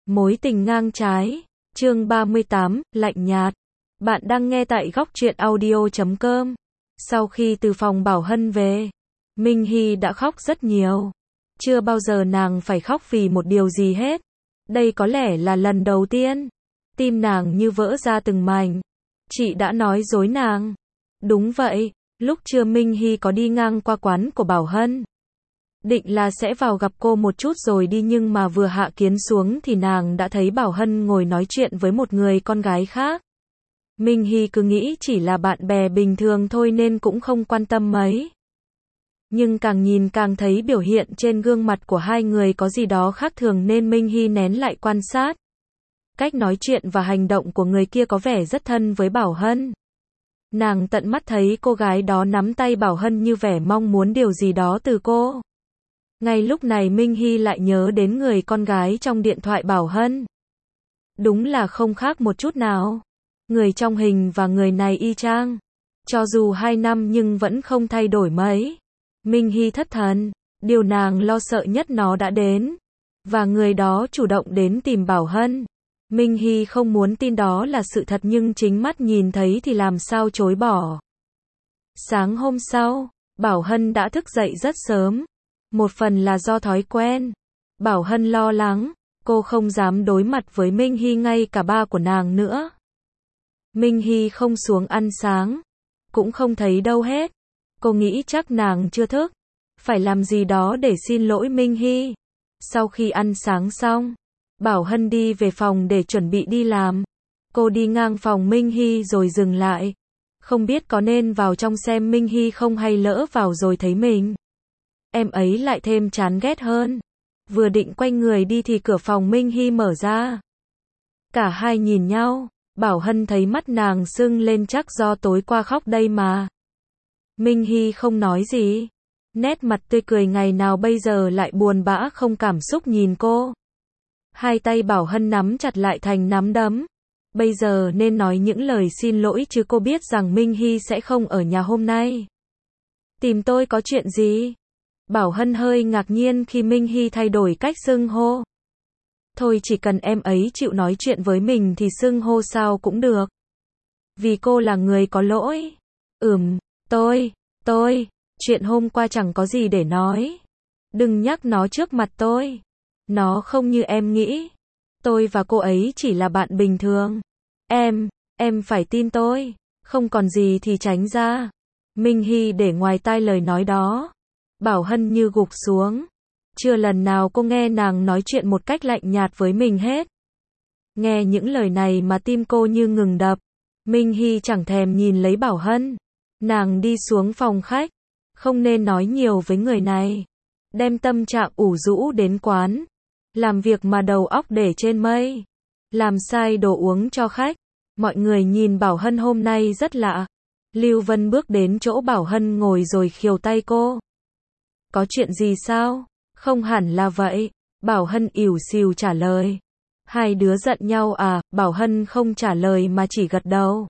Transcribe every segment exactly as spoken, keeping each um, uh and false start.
Mối tình ngang trái, chương ba mươi tám, lạnh nhạt. Bạn đang nghe tại góc truyện audio chấm com. Sau khi từ phòng Bảo Hân về, Minh Hy đã khóc rất nhiều. Chưa bao giờ nàng phải khóc vì một điều gì hết. Đây có lẽ là lần đầu tiên. Tim nàng như vỡ ra từng mảnh. Chị đã nói dối nàng. Đúng vậy, lúc trưa Minh Hy có đi ngang qua quán của Bảo Hân. Định là sẽ vào gặp cô một chút rồi đi, nhưng mà vừa hạ kiến xuống thì nàng đã thấy Bảo Hân ngồi nói chuyện với một người con gái khác. Minh Hy cứ nghĩ chỉ là bạn bè bình thường thôi nên cũng không quan tâm mấy. Nhưng càng nhìn càng thấy biểu hiện trên gương mặt của hai người có gì đó khác thường nên Minh Hy nén lại quan sát. Cách nói chuyện và hành động của người kia có vẻ rất thân với Bảo Hân. Nàng tận mắt thấy cô gái đó nắm tay Bảo Hân như vẻ mong muốn điều gì đó từ cô. Ngay lúc này Minh Hy lại nhớ đến người con gái trong điện thoại Bảo Hân. Đúng là không khác một chút nào. Người trong hình và người này y chang. Cho dù hai năm nhưng vẫn không thay đổi mấy. Minh Hy thất thần. Điều nàng lo sợ nhất nó đã đến. Và người đó chủ động đến tìm Bảo Hân. Minh Hy không muốn tin đó là sự thật nhưng chính mắt nhìn thấy thì làm sao chối bỏ. Sáng hôm sau, Bảo Hân đã thức dậy rất sớm. Một phần là do thói quen. Bảo Hân lo lắng, cô không dám đối mặt với Minh Hy, ngay cả ba của nàng nữa. Minh Hy không xuống ăn sáng, cũng không thấy đâu hết. Cô nghĩ chắc nàng chưa thức, phải làm gì đó để xin lỗi Minh Hy. Sau khi ăn sáng xong, Bảo Hân đi về phòng để chuẩn bị đi làm. Cô đi ngang phòng Minh Hy rồi dừng lại. Không biết có nên vào trong xem Minh Hy không hay lỡ vào rồi thấy mình. Em ấy lại thêm chán ghét hơn. Vừa định quay người đi thì cửa phòng Minh Hy mở ra. Cả hai nhìn nhau, Bảo Hân thấy mắt nàng sưng lên, chắc do tối qua khóc đây mà. Minh Hy không nói gì. Nét mặt tươi cười ngày nào bây giờ lại buồn bã không cảm xúc nhìn cô. Hai tay Bảo Hân nắm chặt lại thành nắm đấm. Bây giờ nên nói những lời xin lỗi chứ, cô biết rằng Minh Hy sẽ không ở nhà hôm nay. Tìm tôi có chuyện gì? Bảo Hân hơi ngạc nhiên khi Minh Hy thay đổi cách xưng hô. Thôi chỉ cần em ấy chịu nói chuyện với mình thì xưng hô sao cũng được. Vì cô là người có lỗi. Ừm, tôi, tôi, chuyện hôm qua chẳng có gì để nói. Đừng nhắc nó trước mặt tôi. Nó không như em nghĩ. Tôi và cô ấy chỉ là bạn bình thường. Em, em phải tin tôi. Không còn gì thì tránh ra. Minh Hy để ngoài tai lời nói đó. Bảo Hân như gục xuống. Chưa lần nào cô nghe nàng nói chuyện một cách lạnh nhạt với mình hết. Nghe những lời này mà tim cô như ngừng đập. Minh Hy chẳng thèm nhìn lấy Bảo Hân. Nàng đi xuống phòng khách. Không nên nói nhiều với người này. Đem tâm trạng ủ rũ đến quán. Làm việc mà đầu óc để trên mây. Làm sai đồ uống cho khách. Mọi người nhìn Bảo Hân hôm nay rất lạ. Lưu Vân bước đến chỗ Bảo Hân ngồi rồi khều tay cô. Có chuyện gì sao? Không hẳn là vậy. Bảo Hân ỉu xìu trả lời. Hai đứa giận nhau à? Bảo Hân không trả lời mà chỉ gật đầu.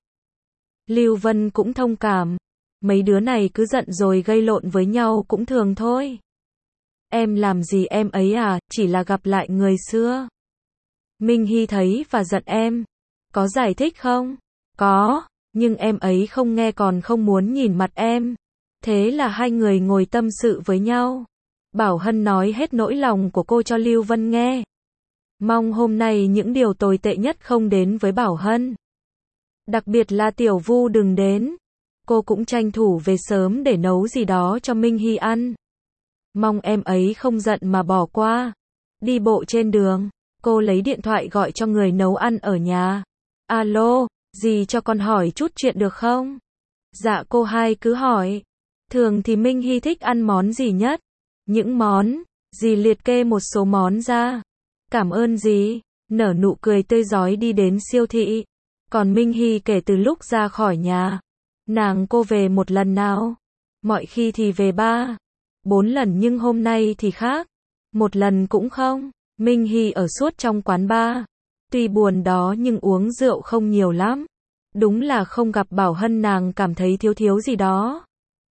Lưu Vân cũng thông cảm. Mấy đứa này cứ giận rồi gây lộn với nhau cũng thường thôi. Em làm gì em ấy à? Chỉ là gặp lại người xưa. Minh Hy thấy và giận em. Có giải thích không? Có, nhưng em ấy không nghe còn không muốn nhìn mặt em. Thế là hai người ngồi tâm sự với nhau. Bảo Hân nói hết nỗi lòng của cô cho Lưu Vân nghe. Mong hôm nay những điều tồi tệ nhất không đến với Bảo Hân. Đặc biệt là Tiểu Vu đừng đến. Cô cũng tranh thủ về sớm để nấu gì đó cho Minh Hy ăn. Mong em ấy không giận mà bỏ qua. Đi bộ trên đường, cô lấy điện thoại gọi cho người nấu ăn ở nhà. Alo, dì cho con hỏi chút chuyện được không? Dạ cô hai cứ hỏi. Thường thì Minh Hy thích ăn món gì nhất? Những món, dì liệt kê một số món ra. Cảm ơn dì, nở nụ cười tươi rói đi đến siêu thị. Còn Minh Hy kể từ lúc ra khỏi nhà, nàng cô về một lần nào? Mọi khi thì về ba, bốn lần nhưng hôm nay thì khác. Một lần cũng không. Minh Hy ở suốt trong quán bar. Tuy buồn đó nhưng uống rượu không nhiều lắm. Đúng là không gặp Bảo Hân nàng cảm thấy thiếu thiếu gì đó.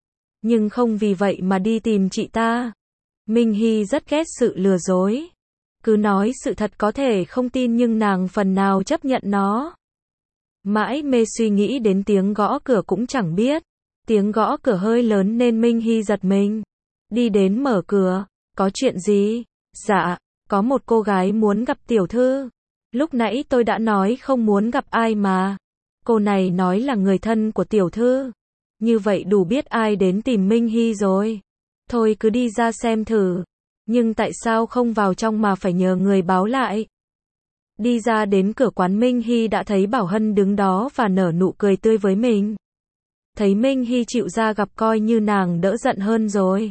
Nhưng không vì vậy mà đi tìm chị ta. Minh Hy rất ghét sự lừa dối. Cứ nói sự thật có thể không tin nhưng nàng phần nào chấp nhận nó. Mãi mê suy nghĩ đến tiếng gõ cửa cũng chẳng biết. Tiếng gõ cửa hơi lớn nên Minh Hy giật mình. Đi đến mở cửa. Có chuyện gì? Dạ, có một cô gái muốn gặp tiểu thư. Lúc nãy tôi đã nói không muốn gặp ai mà. Cô này nói là người thân của tiểu thư. Như vậy đủ biết ai đến tìm Minh Hy rồi. Thôi cứ đi ra xem thử. Nhưng tại sao không vào trong mà phải nhờ người báo lại? Đi ra đến cửa quán Minh Hy đã thấy Bảo Hân đứng đó và nở nụ cười tươi với mình. Thấy Minh Hy chịu ra gặp coi như nàng đỡ giận hơn rồi.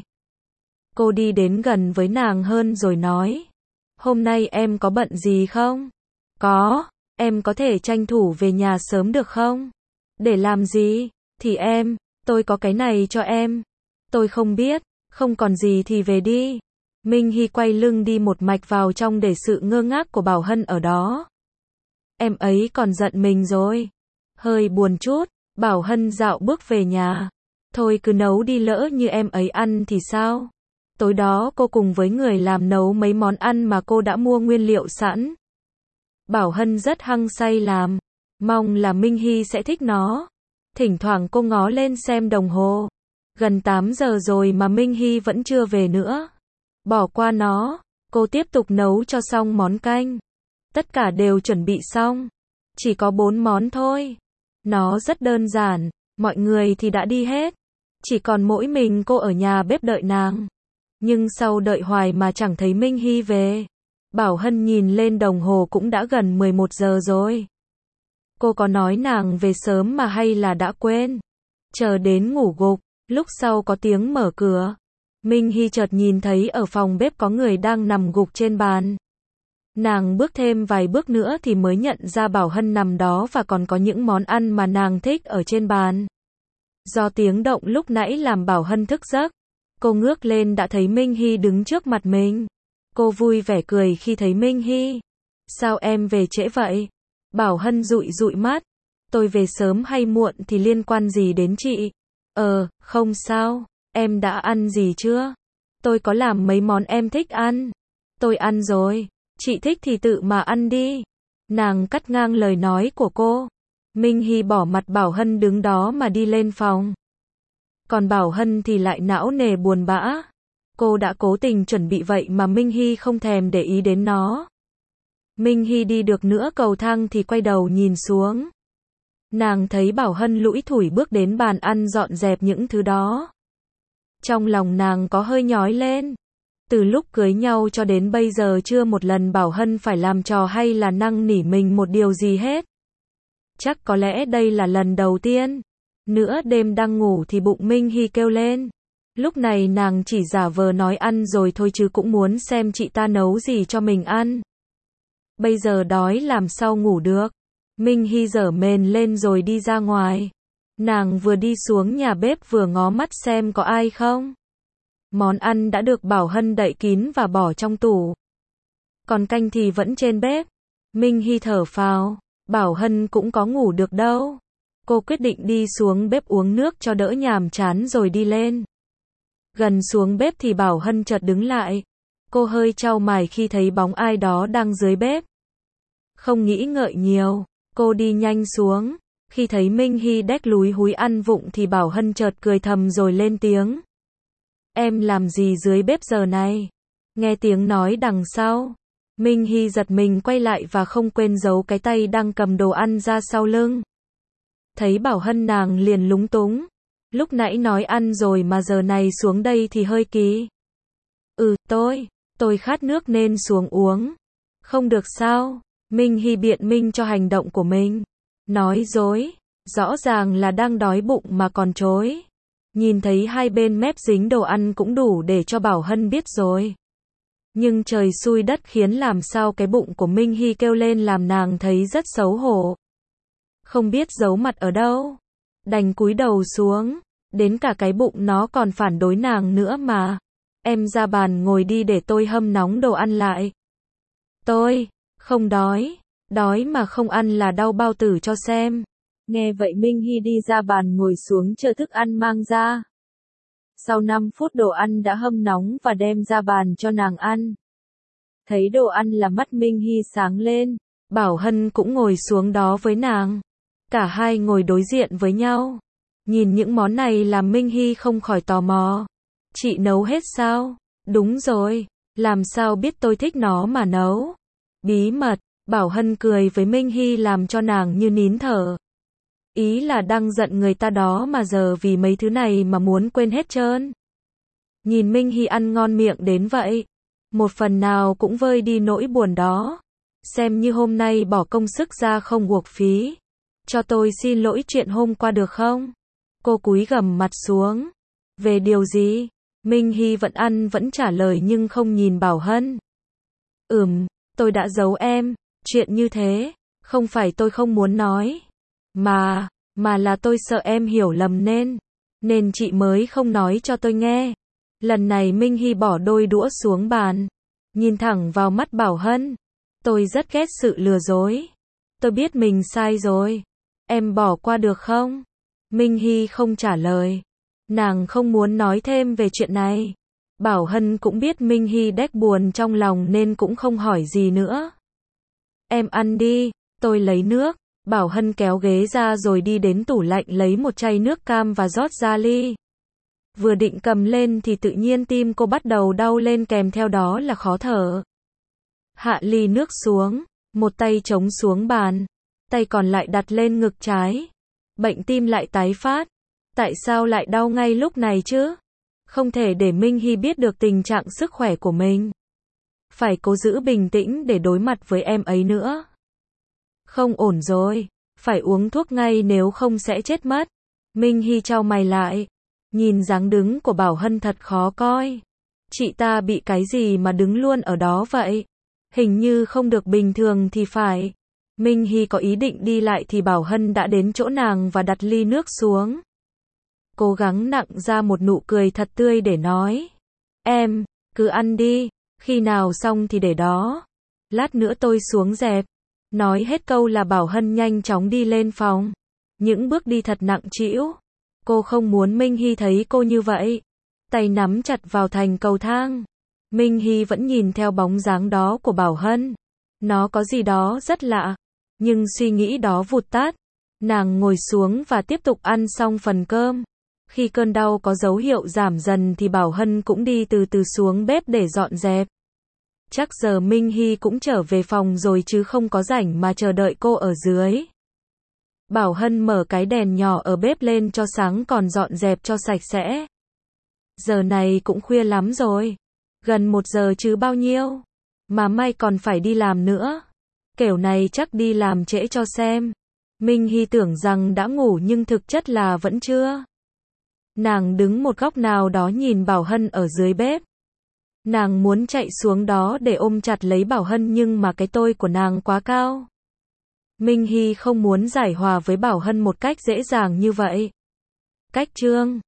Cô đi đến gần với nàng hơn rồi nói. Hôm nay em có bận gì không? Có, em có thể tranh thủ về nhà sớm được không? Để làm gì? Thì em, tôi có cái này cho em. Tôi không biết, không còn gì thì về đi. Minh Hy quay lưng đi một mạch vào trong để sự ngơ ngác của Bảo Hân ở đó. Em ấy còn giận mình rồi. Hơi buồn chút, Bảo Hân dạo bước về nhà. Thôi cứ nấu đi lỡ như em ấy ăn thì sao? Tối đó cô cùng với người làm nấu mấy món ăn mà cô đã mua nguyên liệu sẵn. Bảo Hân rất hăng say làm. Mong là Minh Hy sẽ thích nó. Thỉnh thoảng cô ngó lên xem đồng hồ. Gần tám giờ rồi mà Minh Hy vẫn chưa về nữa. Bỏ qua nó, cô tiếp tục nấu cho xong món canh. Tất cả đều chuẩn bị xong. Chỉ có bốn món thôi. Nó rất đơn giản, mọi người thì đã đi hết. Chỉ còn mỗi mình cô ở nhà bếp đợi nàng. Nhưng sau đợi hoài mà chẳng thấy Minh Hy về. Bảo Hân nhìn lên đồng hồ cũng đã gần mười một giờ rồi. Cô có nói nàng về sớm mà hay là đã quên? Chờ đến ngủ gục, lúc sau có tiếng mở cửa. Minh Hy chợt nhìn thấy ở phòng bếp có người đang nằm gục trên bàn. Nàng bước thêm vài bước nữa thì mới nhận ra Bảo Hân nằm đó và còn có những món ăn mà nàng thích ở trên bàn. Do tiếng động lúc nãy làm Bảo Hân thức giấc. Cô ngước lên đã thấy Minh Hy đứng trước mặt mình. Cô vui vẻ cười khi thấy Minh Hy. Sao em về trễ vậy? Bảo Hân dụi dụi mắt. Tôi về sớm hay muộn thì liên quan gì đến chị? Ờ, không sao. Em đã ăn gì chưa? Tôi có làm mấy món em thích ăn. Tôi ăn rồi. Chị thích thì tự mà ăn đi. Nàng cắt ngang lời nói của cô. Minh Hy bỏ mặt Bảo Hân đứng đó mà đi lên phòng. Còn Bảo Hân thì lại não nề buồn bã. Cô đã cố tình chuẩn bị vậy mà Minh Hy không thèm để ý đến nó. Minh Hy đi được nửa cầu thang thì quay đầu nhìn xuống. Nàng thấy Bảo Hân lủi thủi bước đến bàn ăn dọn dẹp những thứ đó. Trong lòng nàng có hơi nhói lên. Từ lúc cưới nhau cho đến bây giờ chưa một lần Bảo Hân phải làm trò hay là năn nỉ mình một điều gì hết. Chắc có lẽ đây là lần đầu tiên. Nửa đêm đang ngủ thì bụng Minh Hy kêu lên. Lúc này nàng chỉ giả vờ nói ăn rồi thôi chứ cũng muốn xem chị ta nấu gì cho mình ăn. Bây giờ đói làm sao ngủ được. Minh Hy giở mền lên rồi đi ra ngoài. Nàng vừa đi xuống nhà bếp vừa ngó mắt xem có ai không. Món ăn đã được Bảo Hân đậy kín và bỏ trong tủ. Còn canh thì vẫn trên bếp. Minh Hy thở phào. Bảo Hân cũng có ngủ được đâu. Cô quyết định đi xuống bếp uống nước cho đỡ nhàm chán rồi đi lên. Gần xuống bếp thì Bảo Hân chợt đứng lại. Cô hơi chau mày khi thấy bóng ai đó đang dưới bếp. Không nghĩ ngợi nhiều, cô đi nhanh xuống. Khi thấy Minh Hy đét lúi húi ăn vụng thì Bảo Hân chợt cười thầm rồi lên tiếng. Em làm gì dưới bếp giờ này? Nghe tiếng nói đằng sau. Minh Hy giật mình quay lại và không quên giấu cái tay đang cầm đồ ăn ra sau lưng. Thấy Bảo Hân nàng liền lúng túng. Lúc nãy nói ăn rồi mà giờ này xuống đây thì hơi kỳ. Ừ, tôi, tôi khát nước nên xuống uống. Không được sao? Minh Hy biện minh cho hành động của mình. Nói dối, rõ ràng là đang đói bụng mà còn chối. Nhìn thấy hai bên mép dính đồ ăn cũng đủ để cho Bảo Hân biết rồi. Nhưng trời xui đất khiến làm sao cái bụng của Minh Hy kêu lên làm nàng thấy rất xấu hổ. Không biết giấu mặt ở đâu. Đành cúi đầu xuống. Đến cả cái bụng nó còn phản đối nàng nữa mà. Em ra bàn ngồi đi để tôi hâm nóng đồ ăn lại. Tôi không đói. Đói mà không ăn là đau bao tử cho xem. Nghe vậy Minh Hy đi ra bàn ngồi xuống chờ thức ăn mang ra. Sau năm phút đồ ăn đã hâm nóng và đem ra bàn cho nàng ăn. Thấy đồ ăn là mắt Minh Hy sáng lên, Bảo Hân cũng ngồi xuống đó với nàng. Cả hai ngồi đối diện với nhau. Nhìn những món này làm Minh Hy không khỏi tò mò. Chị nấu hết sao? Đúng rồi, làm sao biết tôi thích nó mà nấu? Bí mật, Bảo Hân cười với Minh Hy làm cho nàng như nín thở. Ý là đang giận người ta đó mà giờ vì mấy thứ này mà muốn quên hết trơn. Nhìn Minh Hy ăn ngon miệng đến vậy, một phần nào cũng vơi đi nỗi buồn đó. Xem như hôm nay bỏ công sức ra không uổng phí. Cho tôi xin lỗi chuyện hôm qua được không? Cô cúi gằm mặt xuống. Về điều gì? Minh Hy vẫn ăn vẫn trả lời nhưng không nhìn Bảo Hân. Ừm, tôi đã giấu em, chuyện như thế, không phải tôi không muốn nói. Mà, mà là tôi sợ em hiểu lầm nên, nên chị mới không nói cho tôi nghe. Lần này Minh Hy bỏ đôi đũa xuống bàn, nhìn thẳng vào mắt Bảo Hân. Tôi rất ghét sự lừa dối. Tôi biết mình sai rồi. Em bỏ qua được không? Minh Hy không trả lời. Nàng không muốn nói thêm về chuyện này. Bảo Hân cũng biết Minh Hy đếch buồn trong lòng nên cũng không hỏi gì nữa. Em ăn đi, tôi lấy nước. Bảo Hân kéo ghế ra rồi đi đến tủ lạnh lấy một chai nước cam và rót ra ly. Vừa định cầm lên thì tự nhiên tim cô bắt đầu đau lên kèm theo đó là khó thở. Hạ ly nước xuống, một tay chống xuống bàn, tay còn lại đặt lên ngực trái. Bệnh tim lại tái phát. Tại sao lại đau ngay lúc này chứ? Không thể để Minh Hy biết được tình trạng sức khỏe của mình. Phải cố giữ bình tĩnh để đối mặt với em ấy nữa. Không ổn rồi, phải uống thuốc ngay nếu không sẽ chết mất. Minh Hy chau mày lại, nhìn dáng đứng của Bảo Hân thật khó coi. Chị ta bị cái gì mà đứng luôn ở đó vậy? Hình như không được bình thường thì phải. Minh Hy có ý định đi lại thì Bảo Hân đã đến chỗ nàng và đặt ly nước xuống. Cố gắng nặng ra một nụ cười thật tươi để nói. Em, cứ ăn đi, khi nào xong thì để đó. Lát nữa tôi xuống dẹp. Nói hết câu là Bảo Hân nhanh chóng đi lên phòng. Những bước đi thật nặng trĩu. Cô không muốn Minh Hy thấy cô như vậy. Tay nắm chặt vào thành cầu thang. Minh Hy vẫn nhìn theo bóng dáng đó của Bảo Hân. Nó có gì đó rất lạ. Nhưng suy nghĩ đó vụt tắt. Nàng ngồi xuống và tiếp tục ăn xong phần cơm. Khi cơn đau có dấu hiệu giảm dần thì Bảo Hân cũng đi từ từ xuống bếp để dọn dẹp. Chắc giờ Minh Hy cũng trở về phòng rồi chứ không có rảnh mà chờ đợi cô ở dưới. Bảo Hân mở cái đèn nhỏ ở bếp lên cho sáng còn dọn dẹp cho sạch sẽ. Giờ này cũng khuya lắm rồi. Gần một giờ chứ bao nhiêu. Mà may còn phải đi làm nữa. Kiểu này chắc đi làm trễ cho xem. Minh Hy tưởng rằng đã ngủ nhưng thực chất là vẫn chưa. Nàng đứng một góc nào đó nhìn Bảo Hân ở dưới bếp. Nàng muốn chạy xuống đó để ôm chặt lấy Bảo Hân nhưng mà cái tôi của nàng quá cao. Minh Hy không muốn giải hòa với Bảo Hân một cách dễ dàng như vậy. Cách chương